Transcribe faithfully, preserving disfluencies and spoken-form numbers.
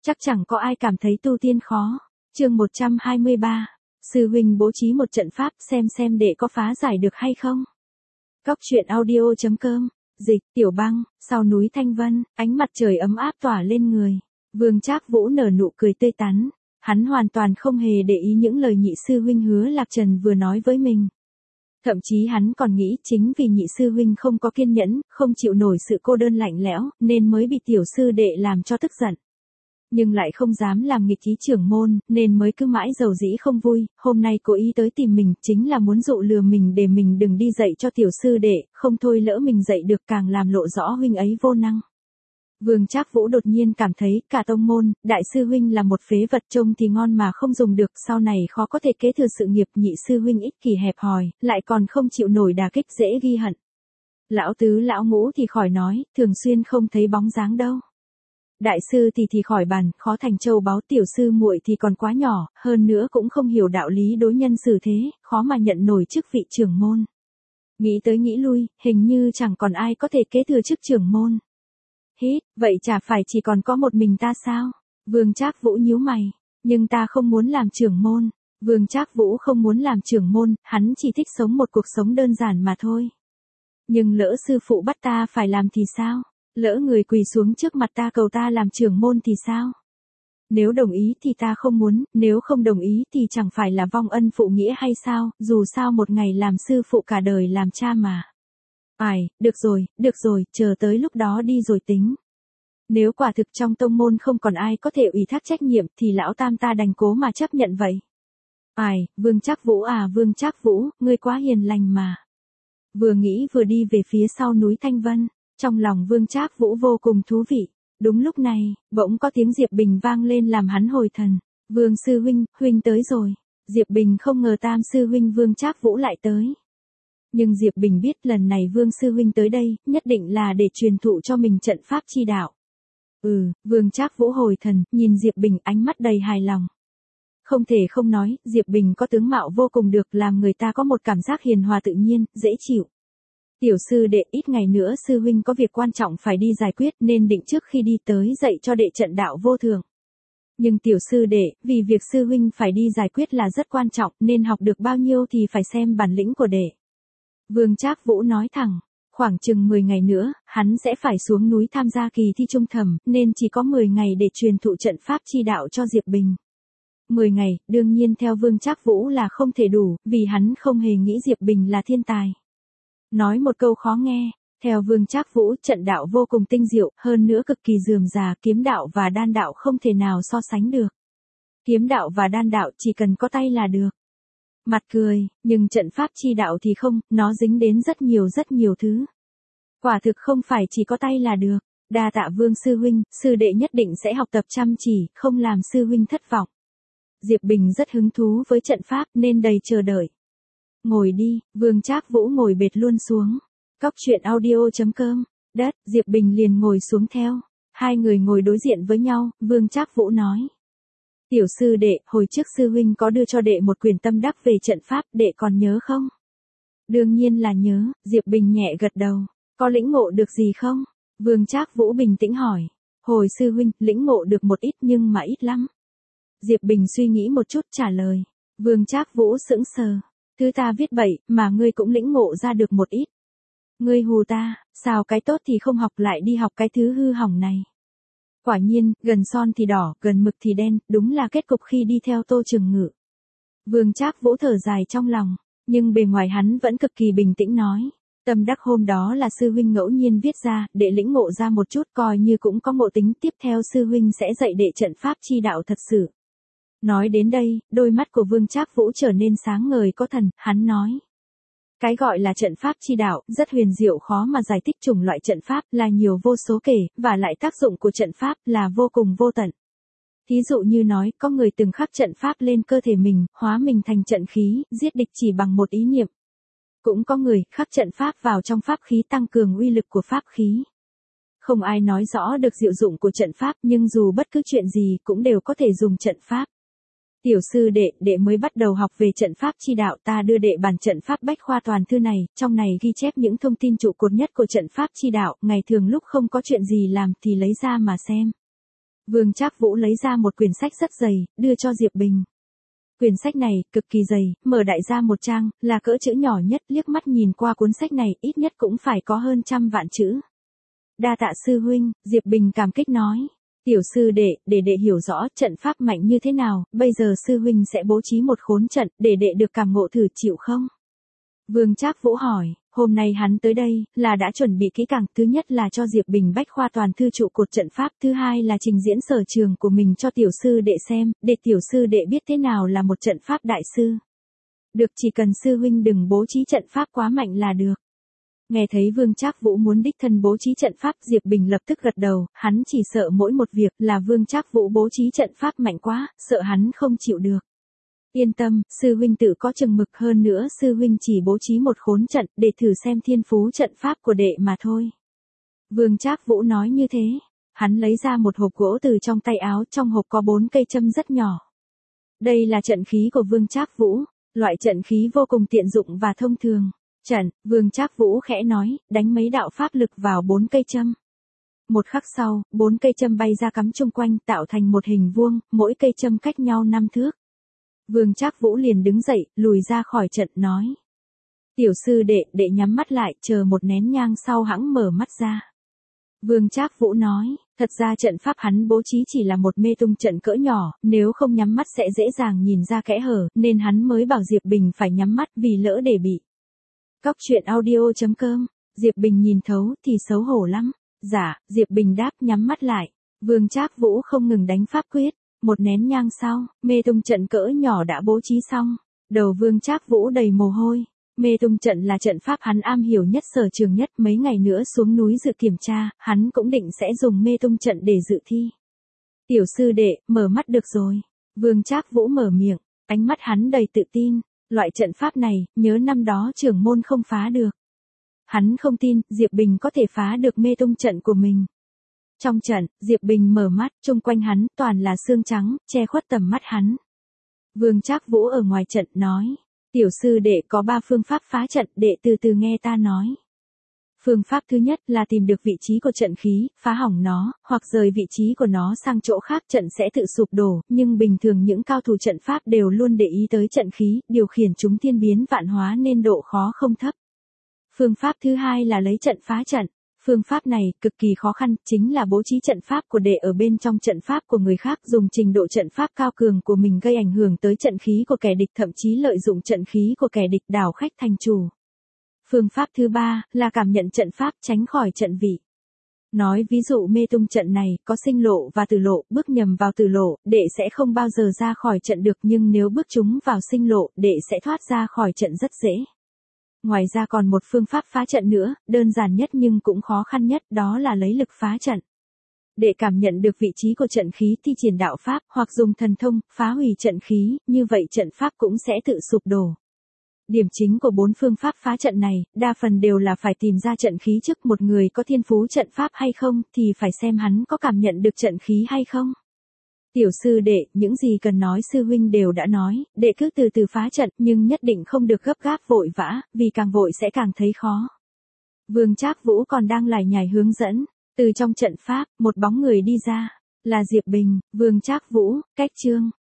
chắc chẳng có ai cảm thấy tu tiên khó. Chương một trăm hai mươi ba, sư huynh bố trí một trận pháp xem xem đệ có phá giải được hay không. Cóc truyện audio chấm com, dịch, Tiểu Băng, sau núi Thanh Vân, ánh mặt trời ấm áp tỏa lên người. Vương Trác Vũ nở nụ cười tươi tắn, hắn hoàn toàn không hề để ý những lời nhị sư huynh Hứa Lạc Trần vừa nói với mình. Thậm chí hắn còn nghĩ chính vì nhị sư huynh không có kiên nhẫn, không chịu nổi sự cô đơn lạnh lẽo, nên mới bị tiểu sư đệ làm cho tức giận. Nhưng lại không dám làm nghịch ý trưởng môn, nên mới cứ mãi dầu dĩ không vui, hôm nay cố ý tới tìm mình, chính là muốn dụ lừa mình để mình đừng đi dạy cho tiểu sư đệ, không thôi lỡ mình dạy được càng làm lộ rõ huynh ấy vô năng. Vương Trác Vũ đột nhiên cảm thấy cả tông môn, đại sư huynh là một phế vật trông thì ngon mà không dùng được, sau này khó có thể kế thừa sự nghiệp, nhị sư huynh ích kỷ hẹp hòi, lại còn không chịu nổi đả kích dễ ghi hận. Lão tứ lão ngũ thì khỏi nói, thường xuyên không thấy bóng dáng đâu. Đại sư thì thì khỏi bàn, khó thành châu báu, tiểu sư muội thì còn quá nhỏ, hơn nữa cũng không hiểu đạo lý đối nhân xử thế, khó mà nhận nổi chức vị trưởng môn. Nghĩ tới nghĩ lui, hình như chẳng còn ai có thể kế thừa chức trưởng môn. Hít, vậy chả phải chỉ còn có một mình ta sao? Vương Trác Vũ nhíu mày, nhưng ta không muốn làm trưởng môn. Vương Trác Vũ không muốn làm trưởng môn, hắn chỉ thích sống một cuộc sống đơn giản mà thôi. Nhưng lỡ sư phụ bắt ta phải làm thì sao? Lỡ người quỳ xuống trước mặt ta cầu ta làm trưởng môn thì sao? Nếu đồng ý thì ta không muốn, nếu không đồng ý thì chẳng phải là vong ân phụ nghĩa hay sao, dù sao một ngày làm sư phụ cả đời làm cha mà. Ai, được rồi, được rồi, chờ tới lúc đó đi rồi tính. Nếu quả thực trong tông môn không còn ai có thể ủy thác trách nhiệm thì lão tam ta đành cố mà chấp nhận vậy. Ai, Vương Trác Vũ à Vương Trác Vũ, ngươi quá hiền lành mà. Vừa nghĩ vừa đi về phía sau núi Thanh Vân, trong lòng Vương Trác Vũ vô cùng thú vị. Đúng lúc này, bỗng có tiếng Diệp Bình vang lên làm hắn hồi thần. Vương sư huynh, huynh tới rồi. Diệp Bình không ngờ tam sư huynh Vương Trác Vũ lại tới. Nhưng Diệp Bình biết lần này Vương sư huynh tới đây, nhất định là để truyền thụ cho mình trận pháp chi đạo. Ừ, Vương Trác Vũ hồi thần, nhìn Diệp Bình ánh mắt đầy hài lòng. Không thể không nói, Diệp Bình có tướng mạo vô cùng được, làm người ta có một cảm giác hiền hòa tự nhiên, dễ chịu. Tiểu sư đệ, ít ngày nữa sư huynh có việc quan trọng phải đi giải quyết nên định trước khi đi tới dạy cho đệ trận đạo vô thường. Nhưng tiểu sư đệ, vì việc sư huynh phải đi giải quyết là rất quan trọng nên học được bao nhiêu thì phải xem bản lĩnh của đệ. Vương Trác Vũ nói thẳng, khoảng chừng mười ngày nữa, hắn sẽ phải xuống núi tham gia kỳ thi trung thẩm, nên chỉ có mười ngày để truyền thụ trận pháp chi đạo cho Diệp Bình. mười ngày, đương nhiên theo Vương Trác Vũ là không thể đủ, vì hắn không hề nghĩ Diệp Bình là thiên tài. Nói một câu khó nghe, theo Vương Trác Vũ, trận đạo vô cùng tinh diệu, hơn nữa cực kỳ rườm rà, kiếm đạo và đan đạo không thể nào so sánh được. Kiếm đạo và đan đạo chỉ cần có tay là được. Mặt cười, nhưng trận pháp chi đạo thì không, nó dính đến rất nhiều rất nhiều thứ. Quả thực không phải chỉ có tay là được. Đa tạ Vương sư huynh, sư đệ nhất định sẽ học tập chăm chỉ, không làm sư huynh thất vọng. Diệp Bình rất hứng thú với trận pháp nên đầy chờ đợi. Ngồi đi, Vương Trác Vũ ngồi bệt luôn xuống. Cóc truyện audio chấm com, đất, Diệp Bình liền ngồi xuống theo. Hai người ngồi đối diện với nhau, Vương Trác Vũ nói. Tiểu sư đệ, hồi trước sư huynh có đưa cho đệ một quyển tâm đắc về trận pháp, đệ còn nhớ không? Đương nhiên là nhớ, Diệp Bình nhẹ gật đầu. Có lĩnh ngộ được gì không? Vương Trác Vũ bình tĩnh hỏi. Hồi sư huynh, lĩnh ngộ được một ít nhưng mà ít lắm. Diệp Bình suy nghĩ một chút trả lời. Vương Trác Vũ sững sờ. Thứ ta viết bậy, mà ngươi cũng lĩnh ngộ ra được một ít. Ngươi hù ta, sao cái tốt thì không học lại đi học cái thứ hư hỏng này. Quả nhiên, gần son thì đỏ, gần mực thì đen, đúng là kết cục khi đi theo Tô Trường Ngự. Vương Trác Vũ thở dài trong lòng, nhưng bề ngoài hắn vẫn cực kỳ bình tĩnh nói. Tâm đắc hôm đó là sư huynh ngẫu nhiên viết ra, để lĩnh ngộ ra một chút coi như cũng có ngộ tính, tiếp theo sư huynh sẽ dạy đệ trận pháp chi đạo thật sự. Nói đến đây, đôi mắt của Vương Trác Vũ trở nên sáng ngời có thần, hắn nói. Cái gọi là trận pháp chi đạo, rất huyền diệu khó mà giải thích, chủng loại trận pháp là nhiều vô số kể, và lại tác dụng của trận pháp là vô cùng vô tận. Thí dụ như nói, có người từng khắc trận pháp lên cơ thể mình, hóa mình thành trận khí, giết địch chỉ bằng một ý niệm. Cũng có người khắc trận pháp vào trong pháp khí tăng cường uy lực của pháp khí. Không ai nói rõ được diệu dụng của trận pháp, nhưng dù bất cứ chuyện gì cũng đều có thể dùng trận pháp. Tiểu sư đệ, đệ mới bắt đầu học về trận pháp chi đạo, ta đưa đệ bản trận pháp bách khoa toàn thư này, trong này ghi chép những thông tin trụ cột nhất của trận pháp chi đạo, ngày thường lúc không có chuyện gì làm thì lấy ra mà xem. Vương Trác Vũ lấy ra một quyển sách rất dày, đưa cho Diệp Bình. Quyển sách này, cực kỳ dày, mở đại ra một trang, là cỡ chữ nhỏ nhất, liếc mắt nhìn qua cuốn sách này, ít nhất cũng phải có hơn trăm vạn chữ. Đa tạ sư huynh, Diệp Bình cảm kích nói. Tiểu sư đệ, để đệ hiểu rõ trận pháp mạnh như thế nào, bây giờ sư huynh sẽ bố trí một khốn trận, để đệ được cảm ngộ thử chịu không? Vương Trác Vũ hỏi, hôm nay hắn tới đây, là đã chuẩn bị kỹ càng, thứ nhất là cho Diệp Bình bách khoa toàn thư trụ cột trận pháp, thứ hai là trình diễn sở trường của mình cho tiểu sư đệ xem, để tiểu sư đệ biết thế nào là một trận pháp đại sư. Được, chỉ cần sư huynh đừng bố trí trận pháp quá mạnh là được. Nghe thấy Vương Trác Vũ muốn đích thân bố trí trận pháp, Diệp Bình lập tức gật đầu, hắn chỉ sợ mỗi một việc là Vương Trác Vũ bố trí trận pháp mạnh quá, sợ hắn không chịu được. Yên tâm, sư huynh tự có chừng mực, hơn nữa sư huynh chỉ bố trí một khốn trận, để thử xem thiên phú trận pháp của đệ mà thôi. Vương Trác Vũ nói như thế, hắn lấy ra một hộp gỗ từ trong tay áo, trong hộp có bốn cây châm rất nhỏ. Đây là trận khí của Vương Trác Vũ, loại trận khí vô cùng tiện dụng và thông thường. Trận, Vương Trác Vũ khẽ nói, đánh mấy đạo pháp lực vào bốn cây châm. Một khắc sau, bốn cây châm bay ra cắm chung quanh, tạo thành một hình vuông, mỗi cây châm cách nhau năm thước. Vương Trác Vũ liền đứng dậy, lùi ra khỏi trận, nói. Tiểu sư đệ, đệ nhắm mắt lại, chờ một nén nhang sau hẵng mở mắt ra. Vương Trác Vũ nói, thật ra trận pháp hắn bố trí chỉ là một mê tung trận cỡ nhỏ, nếu không nhắm mắt sẽ dễ dàng nhìn ra kẽ hở, nên hắn mới bảo Diệp Bình phải nhắm mắt vì lỡ để bị. Cóc truyện audio chấm com, Diệp Bình nhìn thấu thì xấu hổ lắm. Dạ, Diệp Bình đáp, nhắm mắt lại. Vương Trác Vũ không ngừng đánh pháp quyết. Một nén nhang sau, mê tung trận cỡ nhỏ đã bố trí xong. Đầu Vương Trác Vũ đầy mồ hôi. Mê tung trận là trận pháp hắn am hiểu nhất, sở trường nhất, mấy ngày nữa xuống núi dự kiểm tra, hắn cũng định sẽ dùng mê tung trận để dự thi. Tiểu sư đệ, mở mắt được rồi. Vương Trác Vũ mở miệng, ánh mắt hắn đầy tự tin. Loại trận pháp này, nhớ năm đó trưởng môn không phá được. Hắn không tin, Diệp Bình có thể phá được mê tung trận của mình. Trong trận, Diệp Bình mở mắt, chung quanh hắn, toàn là xương trắng, che khuất tầm mắt hắn. Vương Trác Vũ ở ngoài trận nói, tiểu sư đệ có ba phương pháp phá trận, đệ từ từ nghe ta nói. Phương pháp thứ nhất là tìm được vị trí của trận khí, phá hỏng nó, hoặc rời vị trí của nó sang chỗ khác, trận sẽ tự sụp đổ, nhưng bình thường những cao thủ trận pháp đều luôn để ý tới trận khí, điều khiển chúng thiên biến vạn hóa nên độ khó không thấp. Phương pháp thứ hai là lấy trận phá trận. Phương pháp này cực kỳ khó khăn, chính là bố trí trận pháp của đệ ở bên trong trận pháp của người khác, dùng trình độ trận pháp cao cường của mình gây ảnh hưởng tới trận khí của kẻ địch, thậm chí lợi dụng trận khí của kẻ địch đảo khách thành chủ. Phương pháp thứ ba là cảm nhận trận pháp, tránh khỏi trận vị. Nói ví dụ mê tung trận này có sinh lộ và tử lộ, bước nhầm vào tử lộ, đệ sẽ không bao giờ ra khỏi trận được, nhưng nếu bước trúng vào sinh lộ, đệ sẽ thoát ra khỏi trận rất dễ. Ngoài ra còn một phương pháp phá trận nữa, đơn giản nhất nhưng cũng khó khăn nhất, đó là lấy lực phá trận. Để cảm nhận được vị trí của trận khí thi triển đạo pháp, hoặc dùng thần thông, phá hủy trận khí, như vậy trận pháp cũng sẽ tự sụp đổ. Điểm chính của bốn phương pháp phá trận này, đa phần đều là phải tìm ra trận khí trước. Một người có thiên phú trận pháp hay không, thì phải xem hắn có cảm nhận được trận khí hay không. Tiểu sư đệ, những gì cần nói sư huynh đều đã nói, đệ cứ từ từ phá trận, nhưng nhất định không được gấp gáp vội vã, vì càng vội sẽ càng thấy khó. Vương Trác Vũ còn đang lải nhải hướng dẫn, từ trong trận pháp, một bóng người đi ra, là Diệp Bình. Vương Trác Vũ, cách chương.